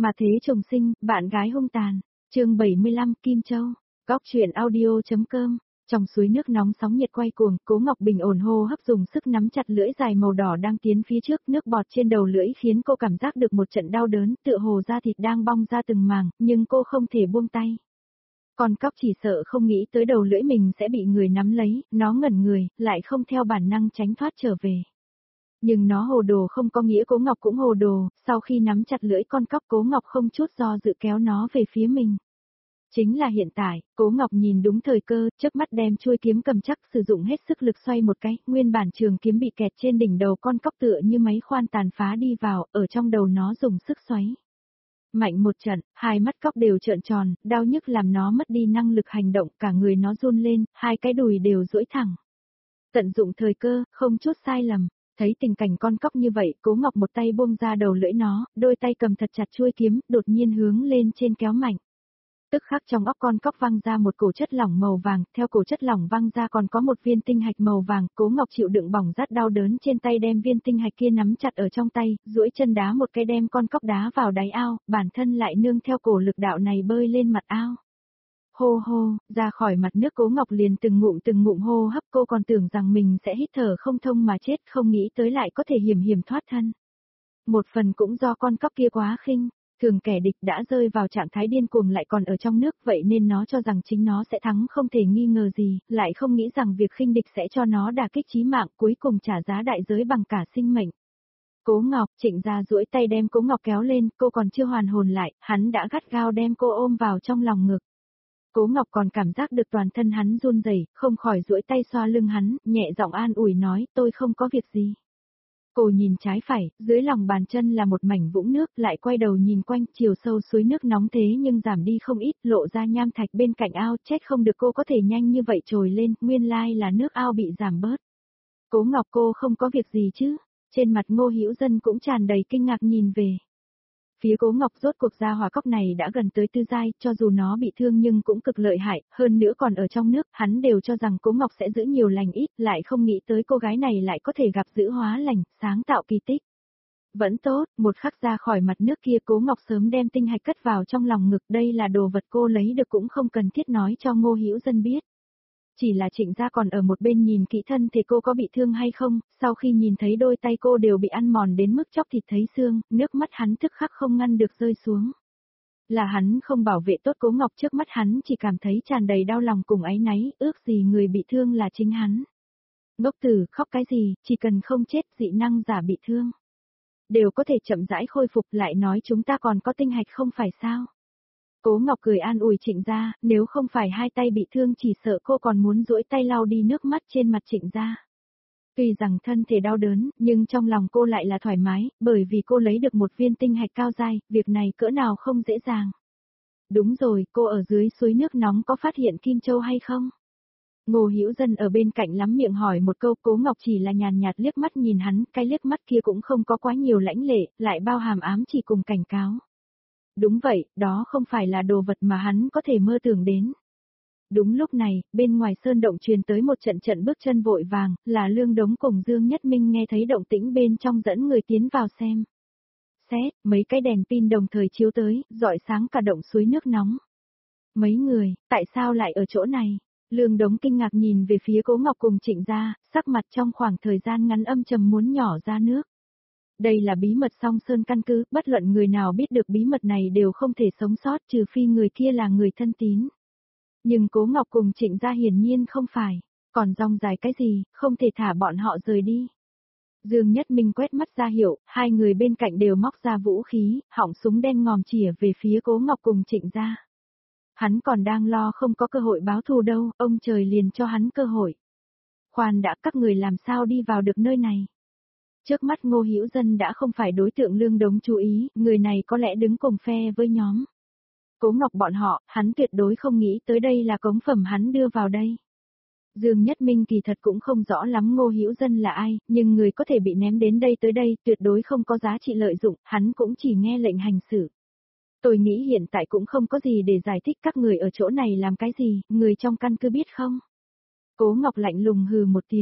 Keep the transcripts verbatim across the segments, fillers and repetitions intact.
Mà thế chồng sinh, bạn gái hung tàn. Chương bảy mươi lăm Kim Châu. Góc truyện audio.com. Trong suối nước nóng sóng nhiệt quay cuồng, Cố Ngọc bình ổn hô hấp dùng sức nắm chặt lưỡi dài màu đỏ đang tiến phía trước, nước bọt trên đầu lưỡi khiến cô cảm giác được một trận đau đớn, tựa hồ da thịt đang bong ra từng màng, nhưng cô không thể buông tay. Con cóc chỉ sợ không nghĩ tới đầu lưỡi mình sẽ bị người nắm lấy, nó ngẩn người, lại không theo bản năng tránh thoát trở về. Nhưng nó hồ đồ không có nghĩa Cố Ngọc cũng hồ đồ, sau khi nắm chặt lưỡi con cóc Cố Ngọc không chút do dự kéo nó về phía mình. Chính là hiện tại, Cố Ngọc nhìn đúng thời cơ, chớp mắt đem chuôi kiếm cầm chắc sử dụng hết sức lực xoay một cái, nguyên bản trường kiếm bị kẹt trên đỉnh đầu con cóc tựa như máy khoan tàn phá đi vào, ở trong đầu nó dùng sức xoáy. Mạnh một trận, hai mắt cóc đều trợn tròn, đau nhức làm nó mất đi năng lực hành động, cả người nó run lên, hai cái đùi đều duỗi thẳng. Tận dụng thời cơ, không chút sai lầm. Thấy tình cảnh con cóc như vậy, Cố Ngọc một tay buông ra đầu lưỡi nó, đôi tay cầm thật chặt chuôi kiếm, đột nhiên hướng lên trên kéo mạnh. Tức khắc trong óc con cóc văng ra một cổ chất lỏng màu vàng, theo cổ chất lỏng văng ra còn có một viên tinh hạch màu vàng, Cố Ngọc chịu đựng bỏng rát đau đớn trên tay đem viên tinh hạch kia nắm chặt ở trong tay, duỗi chân đá một cái đem con cóc đá vào đáy ao, bản thân lại nương theo cổ lực đạo này bơi lên mặt ao. Hô hô, ra khỏi mặt nước Cố Ngọc liền từng ngụm từng ngụm hô hấp, cô còn tưởng rằng mình sẽ hít thở không thông mà chết, không nghĩ tới lại có thể hiểm hiểm thoát thân. Một phần cũng do con cóc kia quá khinh, thường kẻ địch đã rơi vào trạng thái điên cuồng lại còn ở trong nước, vậy nên nó cho rằng chính nó sẽ thắng không thể nghi ngờ gì, lại không nghĩ rằng việc khinh địch sẽ cho nó đả kích chí mạng, cuối cùng trả giá đại giới bằng cả sinh mệnh. Cố Ngọc, Trịnh Gia duỗi tay đem Cố Ngọc kéo lên, cô còn chưa hoàn hồn lại, hắn đã gắt gao đem cô ôm vào trong lòng ngực. Cố Ngọc còn cảm giác được toàn thân hắn run rẩy, không khỏi duỗi tay xoa lưng hắn, nhẹ giọng an ủi nói, tôi không có việc gì. Cô nhìn trái phải, dưới lòng bàn chân là một mảnh vũng nước, lại quay đầu nhìn quanh, chiều sâu suối nước nóng thế nhưng giảm đi không ít, lộ ra nham thạch bên cạnh ao, trách không được cô có thể nhanh như vậy trồi lên, nguyên lai là nước ao bị giảm bớt. Cố Ngọc, cô không có việc gì chứ? Trên mặt Ngô Hữu Dân cũng tràn đầy kinh ngạc nhìn về. Phía Cố Ngọc, rốt cuộc gia hỏa cóc này đã gần tới tư giai, cho dù nó bị thương nhưng cũng cực lợi hại, hơn nữa còn ở trong nước, hắn đều cho rằng Cố Ngọc sẽ giữ nhiều lành ít, lại không nghĩ tới cô gái này lại có thể gặp giữ hóa lành, sáng tạo kỳ tích. Vẫn tốt, một khắc ra khỏi mặt nước kia Cố Ngọc sớm đem tinh hạch cất vào trong lòng ngực, đây là đồ vật cô lấy được cũng không cần thiết nói cho Ngô Hữu Dân biết. Chỉ là Trịnh Gia còn ở một bên nhìn kỹ thân thể cô có bị thương hay không, sau khi nhìn thấy đôi tay cô đều bị ăn mòn đến mức chóc thịt thấy xương, nước mắt hắn tức khắc không ngăn được rơi xuống. Là hắn không bảo vệ tốt Cố Ngọc, trước mắt hắn chỉ cảm thấy tràn đầy đau lòng cùng áy náy, ước gì người bị thương là chính hắn. Ngốc tử, khóc cái gì, chỉ cần không chết, dị năng giả bị thương đều có thể chậm rãi khôi phục, lại nói chúng ta còn có tinh hạch không phải sao? Cố Ngọc cười an ủi Trịnh Gia, nếu không phải hai tay bị thương chỉ sợ cô còn muốn duỗi tay lau đi nước mắt trên mặt Trịnh Gia. Tuy rằng thân thể đau đớn, nhưng trong lòng cô lại là thoải mái, bởi vì cô lấy được một viên tinh hạch cao giai, việc này cỡ nào không dễ dàng. Đúng rồi, cô ở dưới suối nước nóng có phát hiện Kim Châu hay không? Ngô Hữu Dân ở bên cạnh lắm miệng hỏi một câu, Cố Ngọc chỉ là nhàn nhạt liếc mắt nhìn hắn, cái liếc mắt kia cũng không có quá nhiều lãnh lệ, lại bao hàm ám chỉ cùng cảnh cáo. Đúng vậy, đó không phải là đồ vật mà hắn có thể mơ tưởng đến. Đúng lúc này, bên ngoài sơn động truyền tới một trận trận bước chân vội vàng, là Lương Đống cùng Dương Nhất Minh nghe thấy động tĩnh bên trong dẫn người tiến vào xem. Xét, mấy cái đèn pin đồng thời chiếu tới, rọi sáng cả động suối nước nóng. Mấy người, tại sao lại ở chỗ này? Lương Đống kinh ngạc nhìn về phía Cố Ngọc cùng Trịnh Gia, sắc mặt trong khoảng thời gian ngắn âm trầm muốn nhỏ ra nước. Đây là bí mật Song Sơn căn cứ, bất luận người nào biết được bí mật này đều không thể sống sót trừ phi người kia là người thân tín. Nhưng Cố Ngọc cùng Trịnh Gia hiển nhiên không phải, còn rong dài cái gì, không thể thả bọn họ rời đi. Dương Nhất Minh quét mắt ra hiệu, hai người bên cạnh đều móc ra vũ khí, họng súng đen ngòm chĩa về phía Cố Ngọc cùng Trịnh Gia. Hắn còn đang lo không có cơ hội báo thù đâu, ông trời liền cho hắn cơ hội. Khoan đã, các người làm sao đi vào được nơi này? Trước mắt Ngô Hữu Dân đã không phải đối tượng Lương Đống chú ý, người này có lẽ đứng cùng phe với nhóm Cố Ngọc bọn họ, hắn tuyệt đối không nghĩ tới đây là cống phẩm hắn đưa vào đây. Dương Nhất Minh kỳ thật cũng không rõ lắm Ngô Hữu Dân là ai, nhưng người có thể bị ném đến đây tới đây tuyệt đối không có giá trị lợi dụng, hắn cũng chỉ nghe lệnh hành xử. Tôi nghĩ hiện tại cũng không có gì để giải thích các người ở chỗ này làm cái gì, người trong căn cứ biết không? Cố Ngọc lạnh lùng hừ một tiếng.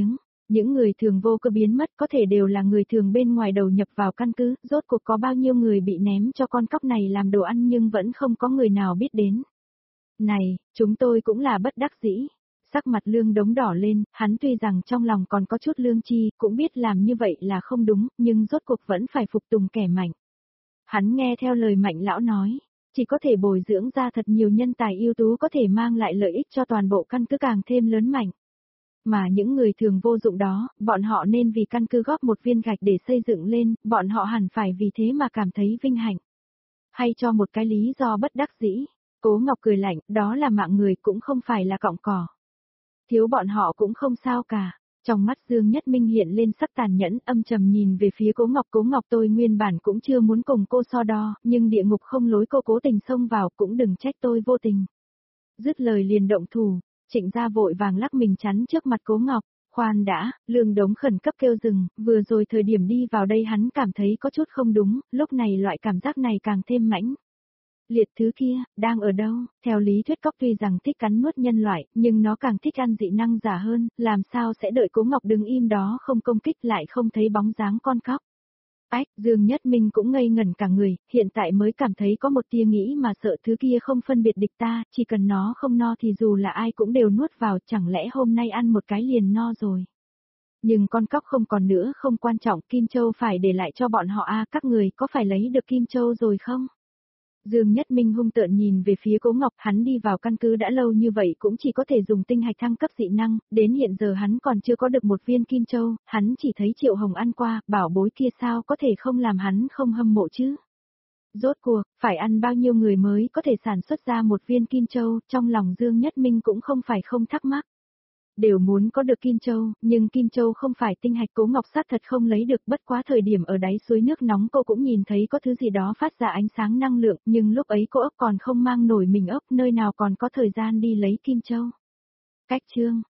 Những người thường vô cơ biến mất có thể đều là người thường bên ngoài đầu nhập vào căn cứ, rốt cuộc có bao nhiêu người bị ném cho con cóc này làm đồ ăn nhưng vẫn không có người nào biết đến. Này, chúng tôi cũng là bất đắc dĩ. Sắc mặt Lương Đống đỏ lên, hắn tuy rằng trong lòng còn có chút lương tri, cũng biết làm như vậy là không đúng, nhưng rốt cuộc vẫn phải phục tùng kẻ mạnh. Hắn nghe theo lời Mạnh lão nói, chỉ có thể bồi dưỡng ra thật nhiều nhân tài ưu tú có thể mang lại lợi ích cho toàn bộ căn cứ càng thêm lớn mạnh. Mà những người thường vô dụng đó, bọn họ nên vì căn cứ góp một viên gạch để xây dựng lên, bọn họ hẳn phải vì thế mà cảm thấy vinh hạnh. Hay cho một cái lý do bất đắc dĩ, Cố Ngọc cười lạnh, đó là mạng người cũng không phải là cọng cỏ. Thiếu bọn họ cũng không sao cả. Trong mắt Dương Nhất Minh hiện lên sắc tàn nhẫn, âm trầm nhìn về phía Cố Ngọc. Cố Ngọc tôi nguyên bản cũng chưa muốn cùng cô so đo, nhưng địa ngục không lối cô cố tình xông vào, cũng đừng trách tôi vô tình. Dứt lời liền động thủ, Trịnh Gia vội vàng lắc mình chắn trước mặt Cố Ngọc. Khoan đã, Lương Đống khẩn cấp kêu dừng, vừa rồi thời điểm đi vào đây hắn cảm thấy có chút không đúng, lúc này loại cảm giác này càng thêm mãnh. Liệt thứ kia, đang ở đâu? Theo lý thuyết cóc tuy rằng thích cắn nuốt nhân loại, nhưng nó càng thích ăn dị năng giả hơn, làm sao sẽ đợi Cố Ngọc đứng im đó không công kích lại không thấy bóng dáng con cóc. Ách, Dương Nhất Minh cũng ngây ngẩn cả người, hiện tại mới cảm thấy có một tia nghĩ mà sợ thứ kia không phân biệt địch ta, chỉ cần nó không no thì dù là ai cũng đều nuốt vào, chẳng lẽ hôm nay ăn một cái liền no rồi. Nhưng con cóc không còn nữa không quan trọng, Kim Châu phải để lại cho bọn họ a, các người có phải lấy được Kim Châu rồi không? Dương Nhất Minh hung tợn nhìn về phía Cố Ngọc, hắn đi vào căn cứ đã lâu như vậy cũng chỉ có thể dùng tinh hạch thăng cấp dị năng, đến hiện giờ hắn còn chưa có được một viên Kim Châu, hắn chỉ thấy Triệu Hồng ăn qua, bảo bối kia sao có thể không làm hắn không hâm mộ chứ. Rốt cuộc, phải ăn bao nhiêu người mới có thể sản xuất ra một viên Kim Châu, trong lòng Dương Nhất Minh cũng không phải không thắc mắc. Đều muốn có được Kim Châu, nhưng Kim Châu không phải tinh hạch, Cố Ngọc sát thật không lấy được, bất quá thời điểm ở đáy suối nước nóng cô cũng nhìn thấy có thứ gì đó phát ra ánh sáng năng lượng, nhưng lúc ấy cô ốc còn không mang nổi mình ốc, nơi nào còn có thời gian đi lấy Kim Châu. Cách chương